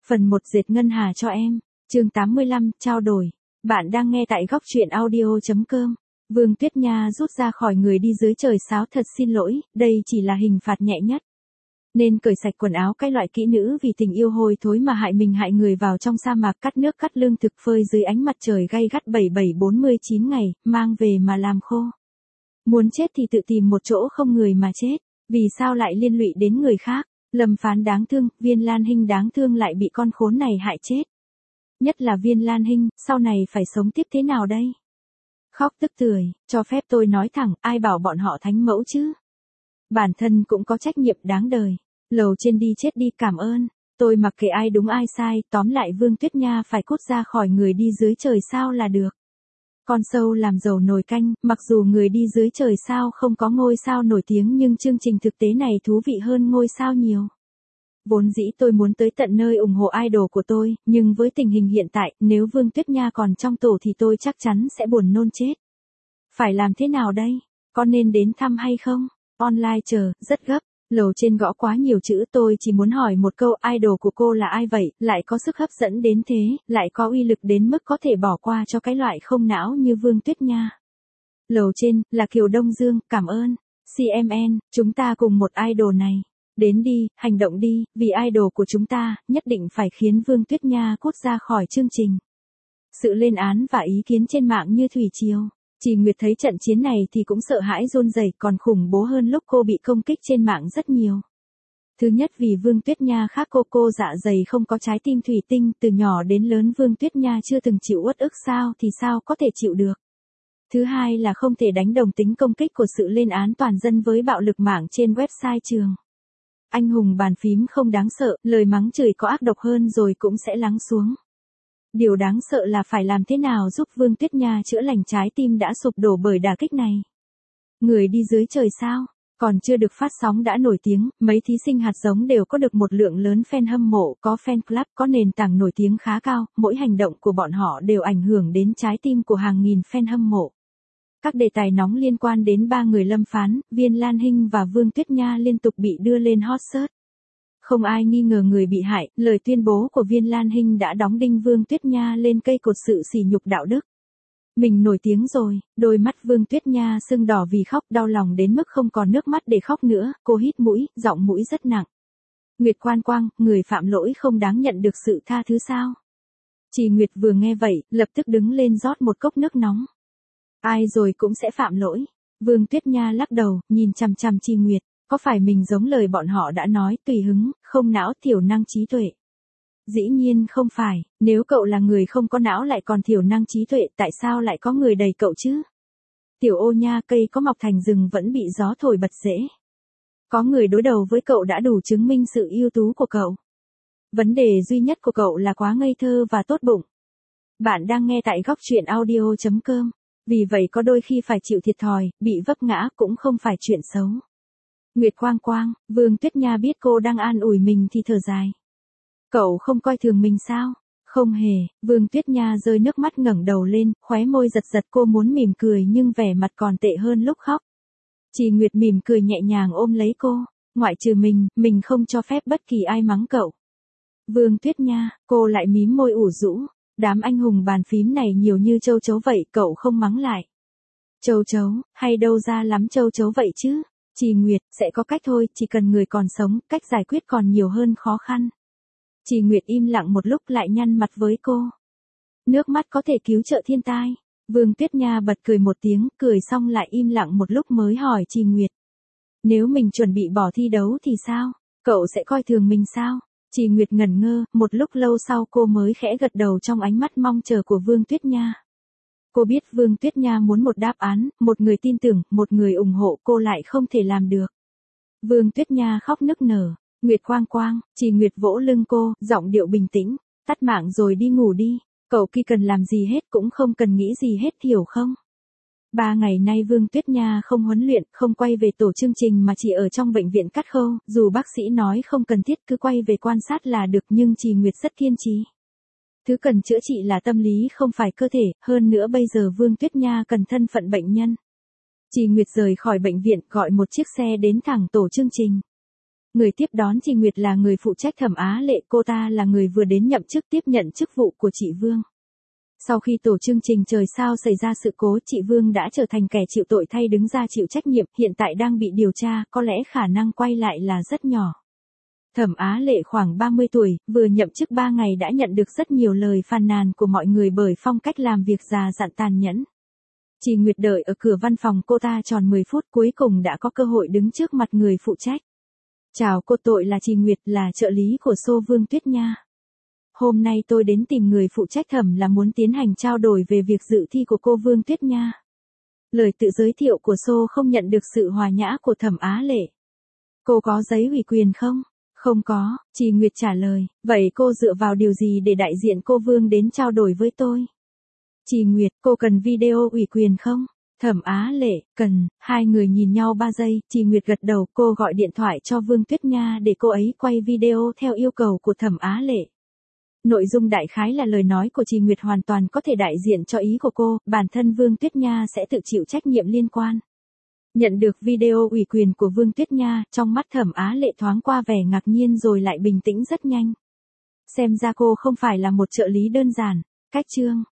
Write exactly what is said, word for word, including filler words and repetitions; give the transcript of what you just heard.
Phần một dệt ngân hà cho em. Chương tám mươi lăm, trao đổi. Bạn đang nghe tại góc truyện audio chấm com. Vương Tuyết Nha rút ra khỏi người đi dưới trời sáo, thật xin lỗi, đây chỉ là hình phạt nhẹ nhất. Nên cởi sạch quần áo, cái loại kỹ nữ vì tình yêu hôi thối mà hại mình hại người vào trong sa mạc, cắt nước cắt lương thực phơi dưới ánh mặt trời gay gắt bảy bảy bốn mươi chín ngày, mang về mà làm khô. Muốn chết thì tự tìm một chỗ không người mà chết, vì sao lại liên lụy đến người khác? Lâm Phán đáng thương, Viên Lan Hinh đáng thương lại bị con khốn này hại chết. Nhất là Viên Lan Hinh, sau này phải sống tiếp thế nào đây? Khóc tức tưởi, cho phép tôi nói thẳng, ai bảo bọn họ thánh mẫu chứ? Bản thân cũng có trách nhiệm đáng đời. Lầu trên đi chết đi, cảm ơn. Tôi mặc kệ ai đúng ai sai, tóm lại Vương Tuyết Nha phải cút ra khỏi người đi dưới trời sao là được. Con sâu làm dầu nồi canh, mặc dù người đi dưới trời sao không có ngôi sao nổi tiếng nhưng chương trình thực tế này thú vị hơn ngôi sao nhiều. Vốn dĩ tôi muốn tới tận nơi ủng hộ idol của tôi, nhưng với tình hình hiện tại, nếu Vương Tuyết Nha còn trong tổ thì tôi chắc chắn sẽ buồn nôn chết. Phải làm thế nào đây? Có nên đến thăm hay không? Online chờ, rất gấp. Lầu trên gõ quá nhiều chữ, tôi chỉ muốn hỏi một câu, idol của cô là ai vậy, lại có sức hấp dẫn đến thế, lại có uy lực đến mức có thể bỏ qua cho cái loại không não như Vương Tuyết Nha. Lầu trên, là Kiều Đông Dương, cảm ơn. xê em en, chúng ta cùng một idol này. Đến đi, hành động đi, vì idol của chúng ta, nhất định phải khiến Vương Tuyết Nha cút ra khỏi chương trình. Sự lên án và ý kiến trên mạng như thủy triều. Chỉ Nguyệt thấy trận chiến này thì cũng sợ hãi run rẩy, còn khủng bố hơn lúc cô bị công kích trên mạng rất nhiều. Thứ nhất vì Vương Tuyết Nha khác cô cô dạ dày không có trái tim thủy tinh, từ nhỏ đến lớn Vương Tuyết Nha chưa từng chịu uất ức sao thì sao có thể chịu được. Thứ hai là không thể đánh đồng tính công kích của sự lên án toàn dân với bạo lực mạng trên website trường. Anh hùng bàn phím không đáng sợ, lời mắng chửi có ác độc hơn rồi cũng sẽ lắng xuống. Điều đáng sợ là phải làm thế nào giúp Vương Tuyết Nha chữa lành trái tim đã sụp đổ bởi đả kích này. Người đi dưới trời sao, còn chưa được phát sóng đã nổi tiếng, mấy thí sinh hạt giống đều có được một lượng lớn fan hâm mộ, có fan club, có nền tảng nổi tiếng khá cao, mỗi hành động của bọn họ đều ảnh hưởng đến trái tim của hàng nghìn fan hâm mộ. Các đề tài nóng liên quan đến ba người Lâm Phán, Viên Lan Hinh và Vương Tuyết Nha liên tục bị đưa lên hot search. Không ai nghi ngờ người bị hại, lời tuyên bố của Viên Lan Hinh đã đóng đinh Vương Tuyết Nha lên cây cột sự sỉ nhục đạo đức. Mình nổi tiếng rồi, đôi mắt Vương Tuyết Nha sưng đỏ vì khóc, đau lòng đến mức không còn nước mắt để khóc nữa, cô hít mũi, giọng mũi rất nặng. Nguyệt Quan Quang, người phạm lỗi không đáng nhận được sự tha thứ sao? Chỉ Nguyệt vừa nghe vậy, lập tức đứng lên rót một cốc nước nóng. Ai rồi cũng sẽ phạm lỗi. Vương Tuyết Nha lắc đầu, nhìn chằm chằm Chi Nguyệt. Có phải mình giống lời bọn họ đã nói, tùy hứng, không não, thiểu năng trí tuệ? Dĩ nhiên không phải, nếu cậu là người không có não lại còn thiểu năng trí tuệ, tại sao lại có người đầy cậu chứ? Tiểu Ô Nha, cây có mọc thành rừng vẫn bị gió thổi bật rễ. Có người đối đầu với cậu đã đủ chứng minh sự ưu tú của cậu. Vấn đề duy nhất của cậu là quá ngây thơ và tốt bụng. Bạn đang nghe tại góc truyện audio chấm com. Vì vậy có đôi khi phải chịu thiệt thòi, bị vấp ngã cũng không phải chuyện xấu. Nguyệt Quang Quang, Vương Tuyết Nha biết cô đang an ủi mình thì thở dài. Cậu không coi thường mình sao? Không hề, Vương Tuyết Nha rơi nước mắt ngẩng đầu lên, khóe môi giật giật, cô muốn mỉm cười nhưng vẻ mặt còn tệ hơn lúc khóc. Chỉ Nguyệt mỉm cười nhẹ nhàng ôm lấy cô, ngoại trừ mình, mình không cho phép bất kỳ ai mắng cậu. Vương Tuyết Nha, cô lại mím môi ủ rũ, đám anh hùng bàn phím này nhiều như châu chấu vậy, cậu không mắng lại. Châu chấu, hay đâu ra lắm châu chấu vậy chứ? Chỉ Nguyệt, sẽ có cách thôi, chỉ cần người còn sống, cách giải quyết còn nhiều hơn khó khăn. Chỉ Nguyệt im lặng một lúc lại nhăn mặt với cô. Nước mắt có thể cứu trợ thiên tai. Vương Tuyết Nha bật cười một tiếng, cười xong lại im lặng một lúc mới hỏi Chỉ Nguyệt. Nếu mình chuẩn bị bỏ thi đấu thì sao? Cậu sẽ coi thường mình sao? Chỉ Nguyệt ngẩn ngơ, một lúc lâu sau cô mới khẽ gật đầu trong ánh mắt mong chờ của Vương Tuyết Nha. Cô biết Vương Tuyết Nha muốn một đáp án, một người tin tưởng, một người ủng hộ, cô lại không thể làm được. Vương Tuyết Nha khóc nức nở. Nguyệt Quang Quang, Chỉ Nguyệt vỗ lưng cô, giọng điệu bình tĩnh, tắt mạng rồi đi ngủ đi, cậu khi cần làm gì hết cũng không cần nghĩ gì hết, hiểu không? Ba ngày nay Vương Tuyết Nha không huấn luyện, không quay về tổ chương trình mà chỉ ở trong bệnh viện cắt khâu, dù bác sĩ nói không cần thiết cứ quay về quan sát là được nhưng Chỉ Nguyệt rất kiên trì. Thứ cần chữa trị là tâm lý không phải cơ thể, hơn nữa bây giờ Vương Tuyết Nha cần thân phận bệnh nhân. Chỉ Nguyệt rời khỏi bệnh viện, gọi một chiếc xe đến thẳng tổ chương trình. Người tiếp đón chị Nguyệt là người phụ trách Thẩm Á Lệ, cô ta là người vừa đến nhậm chức tiếp nhận chức vụ của chị Vương. Sau khi tổ chương trình Trời Sao xảy ra sự cố, chị Vương đã trở thành kẻ chịu tội thay đứng ra chịu trách nhiệm, hiện tại đang bị điều tra, có lẽ khả năng quay lại là rất nhỏ. Thẩm Á Lệ khoảng ba mươi tuổi, vừa nhậm chức ba ngày đã nhận được rất nhiều lời phàn nàn của mọi người bởi phong cách làm việc già dặn tàn nhẫn. Chị Nguyệt đợi ở cửa văn phòng cô ta tròn mười phút, cuối cùng đã có cơ hội đứng trước mặt người phụ trách. Chào cô, tội là chị Nguyệt, là trợ lý của Xô Vương Tuyết Nha. Hôm nay tôi đến tìm người phụ trách Thẩm là muốn tiến hành trao đổi về việc dự thi của cô Vương Tuyết Nha. Lời tự giới thiệu của Xô không nhận được sự hòa nhã của Thẩm Á Lệ. Cô có giấy ủy quyền không? Không có, chị Nguyệt trả lời. Vậy cô dựa vào điều gì để đại diện cô Vương đến trao đổi với tôi? Chị Nguyệt, cô cần video ủy quyền không? Thẩm Á Lệ, cần. Hai người nhìn nhau ba giây, chị Nguyệt gật đầu, cô gọi điện thoại cho Vương Tuyết Nha để cô ấy quay video theo yêu cầu của Thẩm Á Lệ. Nội dung đại khái là lời nói của chị Nguyệt hoàn toàn có thể đại diện cho ý của cô, bản thân Vương Tuyết Nha sẽ tự chịu trách nhiệm liên quan. Nhận được video ủy quyền của Vương Tuyết Nha, trong mắt Thẩm Á Lệ thoáng qua vẻ ngạc nhiên rồi lại bình tĩnh rất nhanh. Xem ra cô không phải là một trợ lý đơn giản. Cách chương